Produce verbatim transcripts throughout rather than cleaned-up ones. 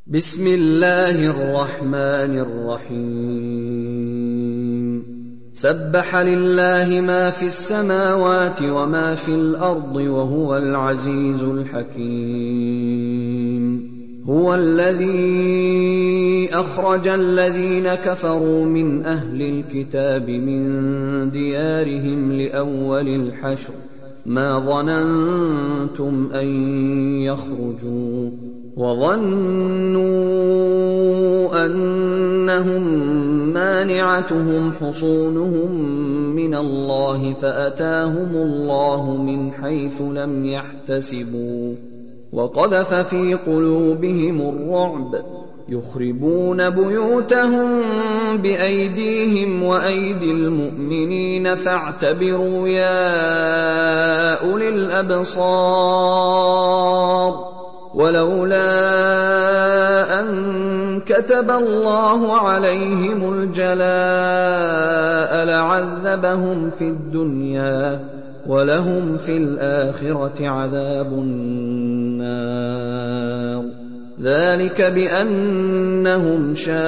بسم الله الرحمن الرحيم سبح لله ما في السماوات وما في الأرض وهو العزيز الحكيم هو الذي أخرج الذين كفروا من أهل الكتاب من ديارهم لأول الحشر ما ظننتم أن يخرجوا وظنوا أنهم مانعتهم حصونهم من الله فأتاهم الله من حيث لم يحتسبوا وقذف في قلوبهم الرعب يخربون بيوتهم بأيديهم وأيدي المؤمنين فاعتبروا يا أولي الأبصار ولولا أن كتب الله عليهم الجلاء لعذبهم في الدنيا ولهم في الآخرة عذاب النار ذلك بأنهم شاقوا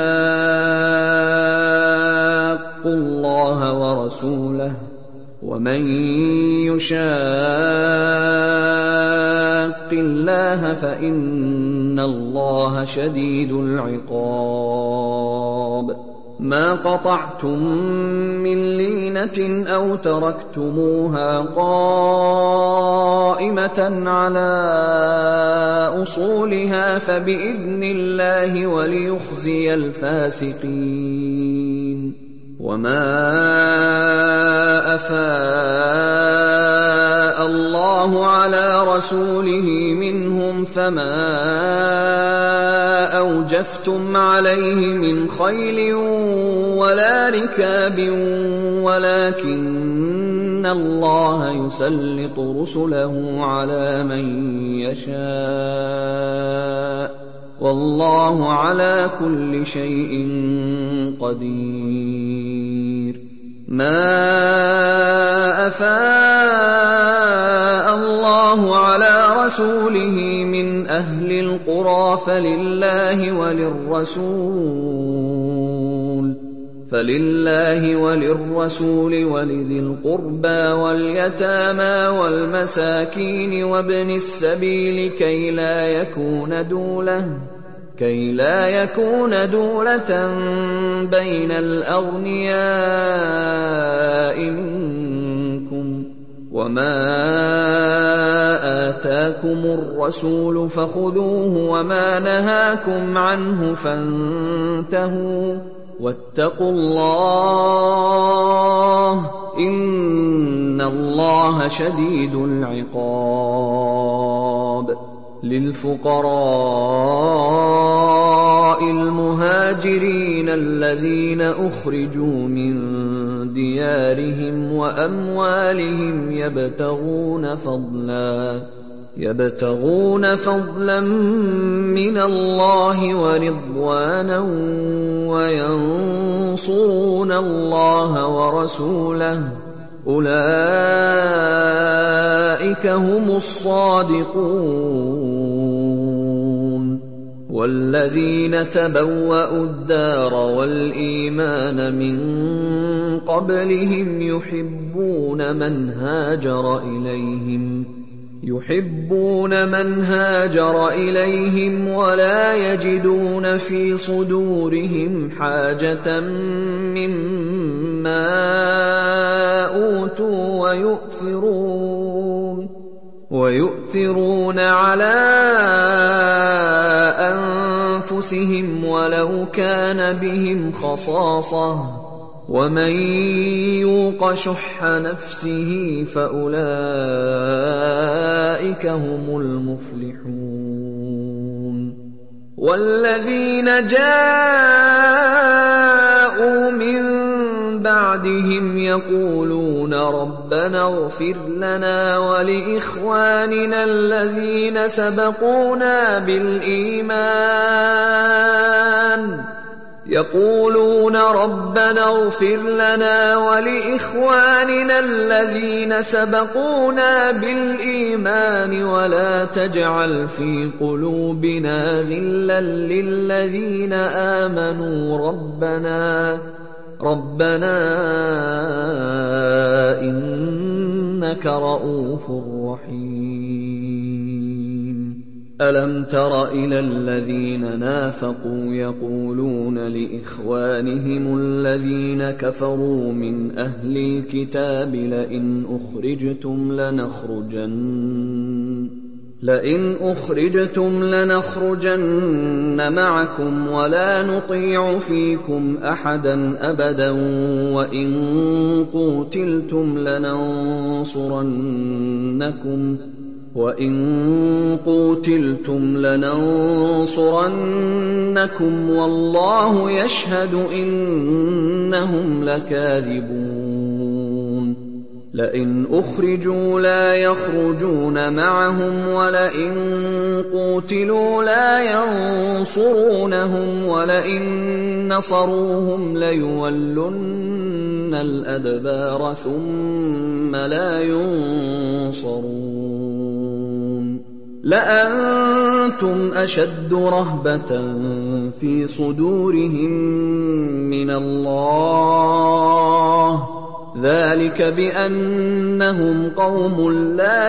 الله ورسوله ومن يشاق الله فإن الله شديد العقاب ما قطعتم من لينة أو تركتموها قائمة على أصولها فبإذن الله وليخزي الفاسقين وما أفاء الله على رسوله منهم فما أوجفتم عليه من خيل ولا ركاب ولكن الله يسلط رسله على من يشاء والله على كل شيء قدير ما أفاء الله على رسوله من أهل القرى فلله وللرسول فلله وللرسول ولذي القربى واليتامى والمساكين وابن السبيل كي لا يكون دولة كي لا يكون دولة بين الأغنياء منكم وما آتاكم الرسول فخذوه وما نهاكم عنه فانتهوا واتقوا الله إن الله شديد العقاب للفقراء المهاجرين الذين أخرجوا من ديارهم وأموالهم يبتغون فضلا يبتغون فضلا من الله ورضوانا وينصرون الله ورسوله أولئك هم الصادقون والذين تبوأوا الدار والإيمان من قبلهم يحبون من هاجر إليهم يحبون من هاجر إليهم ولا يجدون في صدورهم حاجة مما أوتوا ويؤثرون ويؤثرون على أنفسهم ولو كان بهم خصاصة ومن يوق شح نفسه فأولئك هم المفلحون والذين جاءوا من بعدهم يقولون ربنا اغفر لنا ولإخواننا الذين سبقونا بالإيمان يقولون ربنا اغفر لنا ولإخواننا الذين سبقونا بالإيمان ولا تجعل في قلوبنا غلا للذين آمنوا ربنا ربنا إنك رؤوف رحيم. ألم تر إلى الذين نافقوا يقولون لإخوانهم الذين كفروا من أهل الكتاب لئن أخرجتم لنخرجن لئن أخرجتم لنخرجن معكم ولا نطيع فيكم أحدا أبدا وإن قوتلتم لننصرنكم وَإِن قُوتِلْتُمْ لَنَنصُرَنَّكُمْ وَاللَّهُ يَشْهَدُ إِنَّهُمْ لَكَاذِبُونَ. لَئِنْ أُخْرِجُوا لَا يَخْرُجُونَ مَعَهُمْ وَلَئِن قُوتِلُوا لَا يَنصُرُونَهُمْ وَلَئِن نَّصَرُوهُمْ لَيُوَلُّنَّ الْأَدْبَارَ ثُمَّ لَا يُنصَرُونَ. لأنتم أشد رهبة في صدورهم من الله ذلك بأنهم قوم لا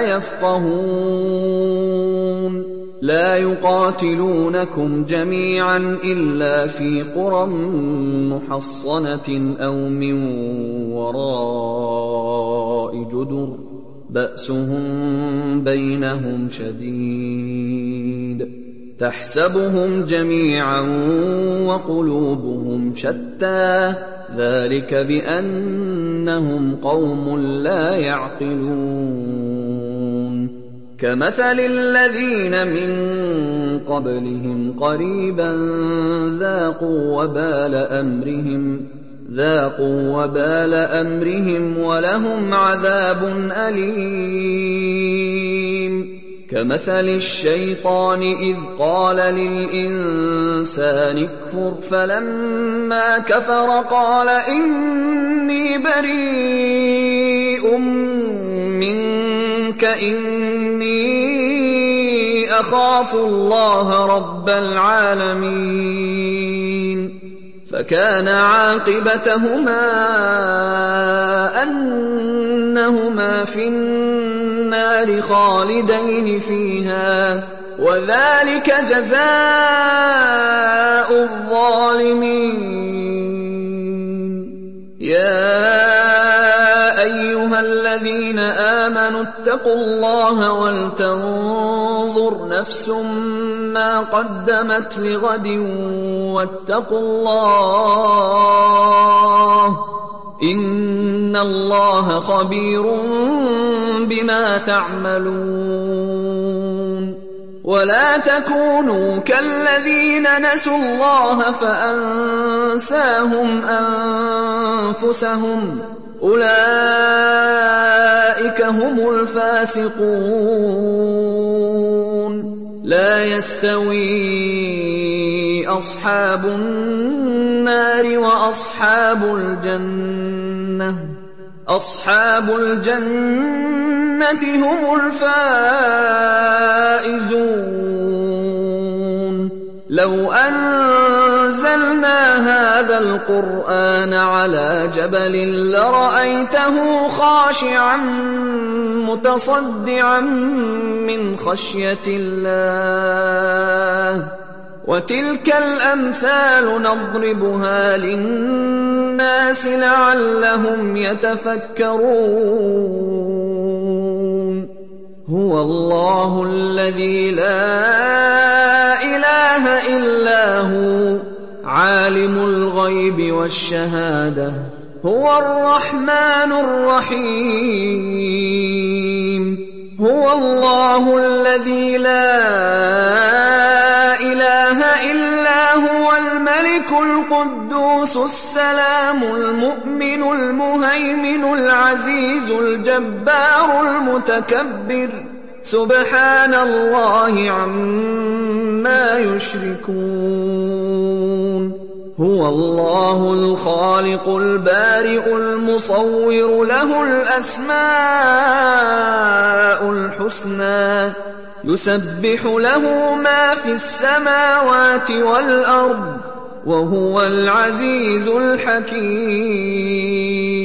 يفقهون. لا يقاتلونكم جميعا إلا في قرى محصنة أو من وراء جدر بأسهم بينهم شديد تحسبهم جميعا وقلوبهم شتى ذلك بأنهم قوم لا يعقلون. كمثل الذين من قبلهم قريبا ذاقوا وبال أمرهم ذاقوا وبال أمرهم ولهم عذاب أليم. كمثل الشيطان إذ قال للإنسان اكفر فلما كفر قال إني بريء منك إني أخاف الله رب العالمين. فكان عاقبتهما أنهما في النار خالدين فيها وذلك جزاء الظالمين. يا أيها الذين آمنوا اتقوا الله ولتنظر نفس ما قدمت لغد واتقوا الله إن الله خبير بما تعملون. ولا تكونوا كالذين نسوا الله فأنساهم أنفسهم أولئك هم الفاسقون. لا يستوي أصحاب النار وأصحاب الجنة أصحاب الجنة هم الفائزون. لو أنزلنا هذا القرآن على جبل لرأيته خاشعا متصدعا من خشية الله. وتلك الأمثال نضربها للناس لعلهم يتفكرون. هو الله الذي لا إله إلا هو عالم الغيب والشهادة هو الرحمن الرحيم. هو الله الذي لا إله إلا هو الملك القدوس السلام المؤمن المهيمن العزيز الجبار المتكبر سبحان الله عما يشركون. هو الله الخالق البارئ المصور له الأسماء الحسنى يسبح له ما في السماوات والأرض وهو العزيز الحكيم